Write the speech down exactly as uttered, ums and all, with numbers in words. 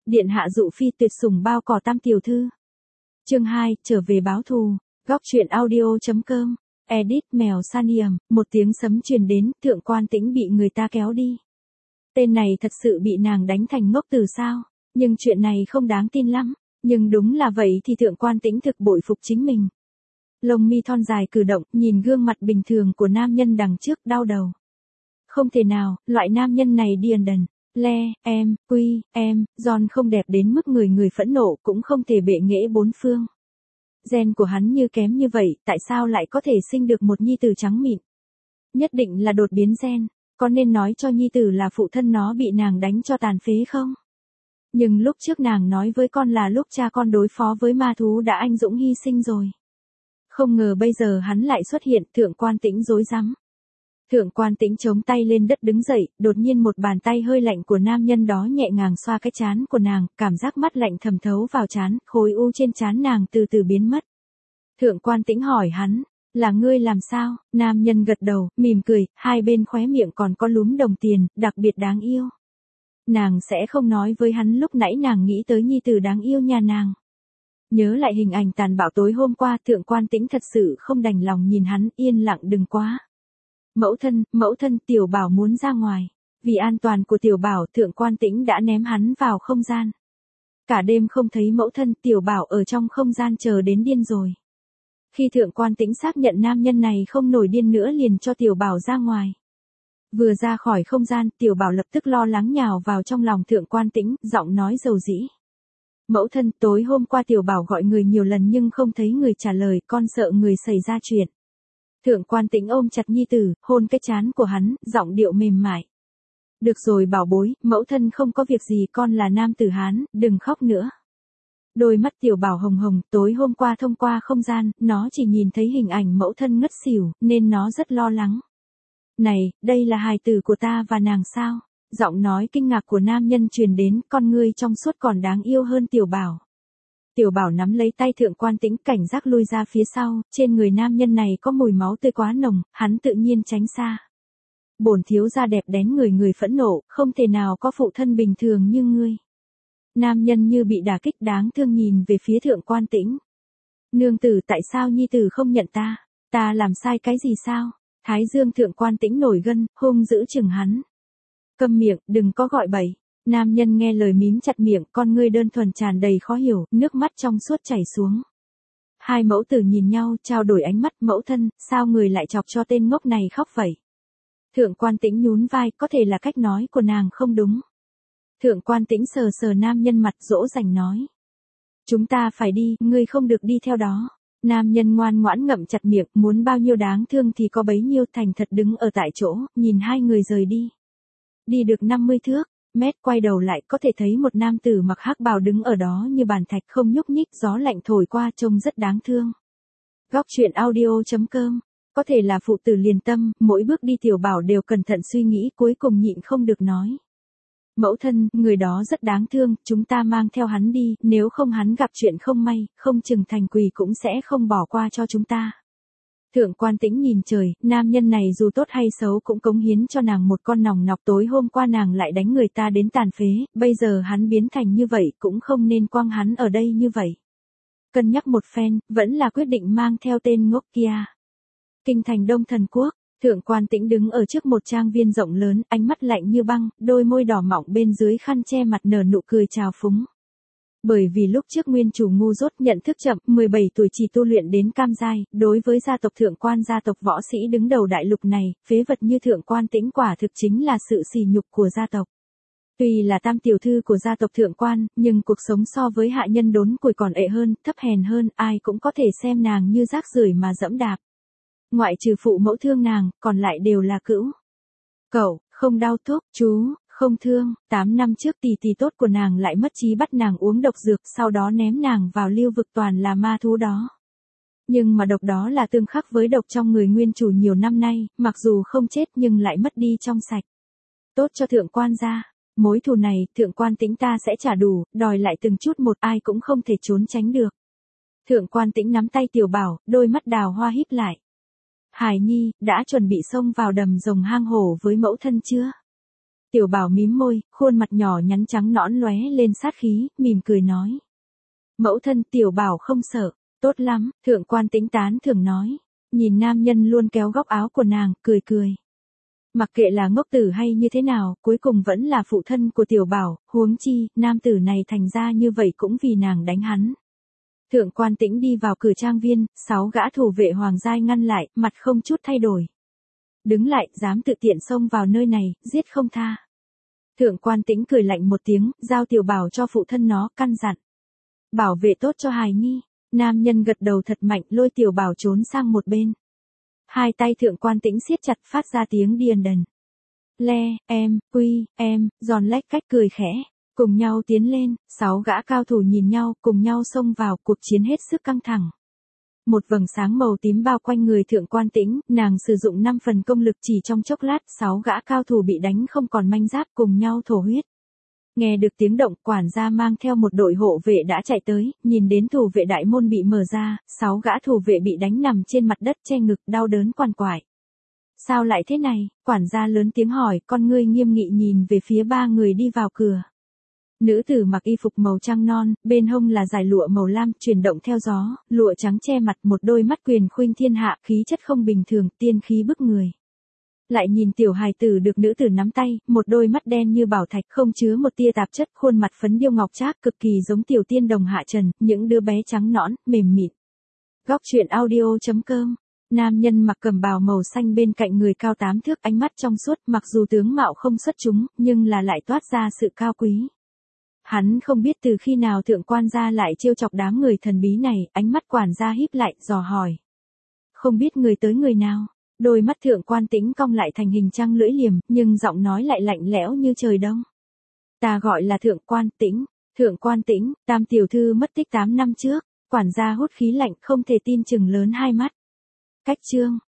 Điện hạ dụ phi tuyệt sủng bao cỏ tam tiểu thư. Chương hai, trở về báo thù. Góc truyện audio.com. Edit mèo Sanium, một tiếng sấm truyền đến, Thượng Quan Tĩnh bị người ta kéo đi. Tên này thật sự bị nàng đánh thành ngốc từ sao? Nhưng chuyện này không đáng tin lắm. Nhưng đúng là vậy thì Thượng Quan Tĩnh thực bội phục chính mình. Lông mi thon dài cử động, nhìn gương mặt bình thường của nam nhân đằng trước, đau đầu. Không thể nào, loại nam nhân này điên đần. Le, em, quy, em, John không đẹp đến mức người người phẫn nộ, cũng không thể bệ nghệ bốn phương. Gen của hắn như kém như vậy, tại sao lại có thể sinh được một nhi tử trắng mịn? Nhất định là đột biến gen, có nên nói cho nhi tử là phụ thân nó bị nàng đánh cho tàn phế không? Nhưng lúc trước nàng nói với con là lúc cha con đối phó với ma thú đã anh dũng hy sinh rồi. Không ngờ bây giờ hắn lại xuất hiện, Thượng Quan Tĩnh rối rắm. Thượng Quan Tĩnh chống tay lên đất đứng dậy, đột nhiên một bàn tay hơi lạnh của nam nhân đó nhẹ nhàng xoa cái trán của nàng, cảm giác mát lạnh thẩm thấu vào trán, khối u trên trán nàng từ từ biến mất. Thượng Quan Tĩnh hỏi hắn, là ngươi làm sao? Nam nhân gật đầu, mỉm cười, hai bên khóe miệng còn có lúm đồng tiền, đặc biệt đáng yêu. Nàng sẽ không nói với hắn lúc nãy nàng nghĩ tới nhi tử đáng yêu nhà nàng. Nhớ lại hình ảnh tàn bạo tối hôm qua, Thượng Quan Tĩnh thật sự không đành lòng nhìn hắn, yên lặng đừng quá. Mẫu thân, mẫu thân, tiểu bảo muốn ra ngoài. Vì an toàn của tiểu bảo, Thượng Quan Tĩnh đã ném hắn vào không gian. Cả đêm không thấy mẫu thân, tiểu bảo ở trong không gian chờ đến điên rồi. Khi Thượng Quan Tĩnh xác nhận nam nhân này không nổi điên nữa liền cho tiểu bảo ra ngoài. Vừa ra khỏi không gian, tiểu bảo lập tức lo lắng nhào vào trong lòng Thượng Quan Tĩnh, giọng nói dầu dĩ. Mẫu thân, tối hôm qua tiểu bảo gọi người nhiều lần nhưng không thấy người trả lời, con sợ người xảy ra chuyện. Thượng Quan Tĩnh ôm chặt nhi tử, hôn cái trán của hắn, giọng điệu mềm mại. Được rồi bảo bối, mẫu thân không có việc gì, con là nam tử Hán, đừng khóc nữa. Đôi mắt tiểu bảo hồng hồng, tối hôm qua thông qua không gian, nó chỉ nhìn thấy hình ảnh mẫu thân ngất xỉu, nên nó rất lo lắng. Này, đây là hài tử của ta và nàng sao? Giọng nói kinh ngạc của nam nhân truyền đến, con ngươi trong suốt còn đáng yêu hơn tiểu bảo. Tiểu bảo nắm lấy tay Thượng Quan Tĩnh, cảnh giác lui ra phía sau, trên người nam nhân này có mùi máu tươi quá nồng, hắn tự nhiên tránh xa. Bổn thiếu gia đẹp đén người người phẫn nộ, không thể nào có phụ thân bình thường như ngươi. Nam nhân như bị đả kích đáng thương nhìn về phía Thượng Quan Tĩnh. Nương tử, tại sao nhi tử không nhận ta? Ta làm sai cái gì sao? Thái dương Thượng Quan Tĩnh nổi gân, hung dữ chừng hắn. Câm miệng, đừng có gọi bậy. Nam nhân nghe lời mím chặt miệng, con ngươi đơn thuần tràn đầy khó hiểu, nước mắt trong suốt chảy xuống. Hai mẫu tử nhìn nhau, trao đổi ánh mắt, mẫu thân, sao người lại chọc cho tên ngốc này khóc vậy? Thượng Quan Tĩnh nhún vai, có thể là cách nói của nàng không đúng. Thượng Quan Tĩnh sờ sờ nam nhân mặt dỗ dành nói. Chúng ta phải đi, ngươi không được đi theo đó. Nam nhân ngoan ngoãn ngậm chặt miệng, muốn bao nhiêu đáng thương thì có bấy nhiêu, thành thật đứng ở tại chỗ, nhìn hai người rời đi. Đi được năm mươi thước. Mét quay đầu lại có thể thấy một nam tử mặc hắc bào đứng ở đó như bàn thạch không nhúc nhích, gió lạnh thổi qua trông rất đáng thương. Góc truyện audio.com. Có thể là phụ tử liền tâm, mỗi bước đi tiểu bảo đều cẩn thận suy nghĩ, cuối cùng nhịn không được nói. Mẫu thân, người đó rất đáng thương, chúng ta mang theo hắn đi, nếu không hắn gặp chuyện không may, không chừng thành quỷ cũng sẽ không bỏ qua cho chúng ta. Thượng Quan Tĩnh nhìn trời, nam nhân này dù tốt hay xấu cũng cống hiến cho nàng một con nòng nọc, tối hôm qua nàng lại đánh người ta đến tàn phế, bây giờ hắn biến thành như vậy cũng không nên quăng hắn ở đây như vậy. Cân nhắc một phen, vẫn là quyết định mang theo tên ngốc kia. Kinh thành Đông Thần Quốc, Thượng Quan Tĩnh đứng ở trước một trang viên rộng lớn, ánh mắt lạnh như băng, đôi môi đỏ mọng bên dưới khăn che mặt nở nụ cười trào phúng. Bởi vì lúc trước nguyên chủ ngu dốt nhận thức chậm, mười bảy tuổi chỉ tu luyện đến cam giai, đối với gia tộc Thượng Quan, gia tộc võ sĩ đứng đầu đại lục này, phế vật như Thượng Quan Tĩnh quả thực chính là sự sỉ nhục của gia tộc. Tuy là tam tiểu thư của gia tộc Thượng Quan, nhưng cuộc sống so với hạ nhân đốn củi còn ệ hơn, thấp hèn hơn, ai cũng có thể xem nàng như rác rưởi mà dẫm đạp. Ngoại trừ phụ mẫu thương nàng, còn lại đều là cữu. Cậu, không đau thuốc, chú, không thương, tám năm trước tỷ tỷ tốt của nàng lại mất trí bắt nàng uống độc dược, sau đó ném nàng vào lưu vực toàn là ma thú đó. Nhưng mà độc đó là tương khắc với độc trong người nguyên chủ nhiều năm nay, mặc dù không chết nhưng lại mất đi trong sạch. Tốt cho Thượng Quan gia, mối thù này, Thượng Quan Tĩnh ta sẽ trả đủ, đòi lại từng chút một, ai cũng không thể trốn tránh được. Thượng Quan Tĩnh nắm tay tiểu bảo, đôi mắt đào hoa híp lại. Hải nhi, đã chuẩn bị xông vào đầm rồng hang hổ với mẫu thân chưa? Tiểu Bảo mím môi, khuôn mặt nhỏ nhắn trắng nõn lóe lên sát khí, mỉm cười nói. Mẫu thân, Tiểu Bảo không sợ. Tốt lắm, Thượng Quan Tĩnh tán thưởng nói. Nhìn nam nhân luôn kéo góc áo của nàng, cười cười. Mặc kệ là ngốc tử hay như thế nào, cuối cùng vẫn là phụ thân của Tiểu Bảo, huống chi, nam tử này thành ra như vậy cũng vì nàng đánh hắn. Thượng Quan Tĩnh đi vào cửa trang viên, sáu gã thủ vệ hoàng giai ngăn lại, mặt không chút thay đổi. Đứng lại, dám tự tiện xông vào nơi này, giết không tha. Thượng Quan Tĩnh cười lạnh một tiếng, giao Tiểu Bảo cho phụ thân nó, căn dặn. Bảo vệ tốt cho hài nhi. Nam nhân gật đầu thật mạnh, lôi Tiểu Bảo trốn sang một bên. Hai tay Thượng Quan Tĩnh siết chặt, phát ra tiếng điền đần. Le, em, quy, em, giòn lách cách cười khẽ. Cùng nhau tiến lên, sáu gã cao thủ nhìn nhau, cùng nhau xông vào, cuộc chiến hết sức căng thẳng. Một vầng sáng màu tím bao quanh người Thượng Quan Tĩnh, nàng sử dụng năm phần công lực chỉ trong chốc lát, sáu gã cao thủ bị đánh không còn manh giáp, cùng nhau thổ huyết. Nghe được tiếng động, quản gia mang theo một đội hộ vệ đã chạy tới, nhìn đến thủ vệ đại môn bị mở ra, sáu gã thủ vệ bị đánh nằm trên mặt đất che ngực, đau đớn quằn quại. Sao lại thế này? Quản gia lớn tiếng hỏi, con ngươi nghiêm nghị nhìn về phía ba người đi vào cửa. Nữ tử mặc y phục màu trắng non, bên hông là dải lụa màu lam, chuyển động theo gió, lụa trắng che mặt, một đôi mắt quyền khuynh thiên hạ, khí chất không bình thường, tiên khí bức người. Lại nhìn tiểu hài tử được nữ tử nắm tay, một đôi mắt đen như bảo thạch, không chứa một tia tạp chất, khuôn mặt phấn điêu ngọc trác, cực kỳ giống tiểu tiên đồng hạ trần, những đứa bé trắng nõn, mềm mịn. Góc truyện audio chấm com. Nam nhân mặc cẩm bào màu xanh bên cạnh người cao tám thước, ánh mắt trong suốt, mặc dù tướng mạo không xuất chúng, nhưng là lại toát ra sự cao quý. Hắn không biết từ khi nào Thượng Quan gia lại trêu chọc đám người thần bí này, ánh mắt quản gia híp lại, dò hỏi. Không biết người tới người nào. Đôi mắt Thượng Quan Tĩnh cong lại thành hình trăng lưỡi liềm, nhưng giọng nói lại lạnh lẽo như trời đông. Ta gọi là Thượng Quan Tĩnh. Thượng Quan Tĩnh, tam tiểu thư mất tích tám năm trước. Quản gia hút khí lạnh, không thể tin chừng lớn hai mắt. Cách chương.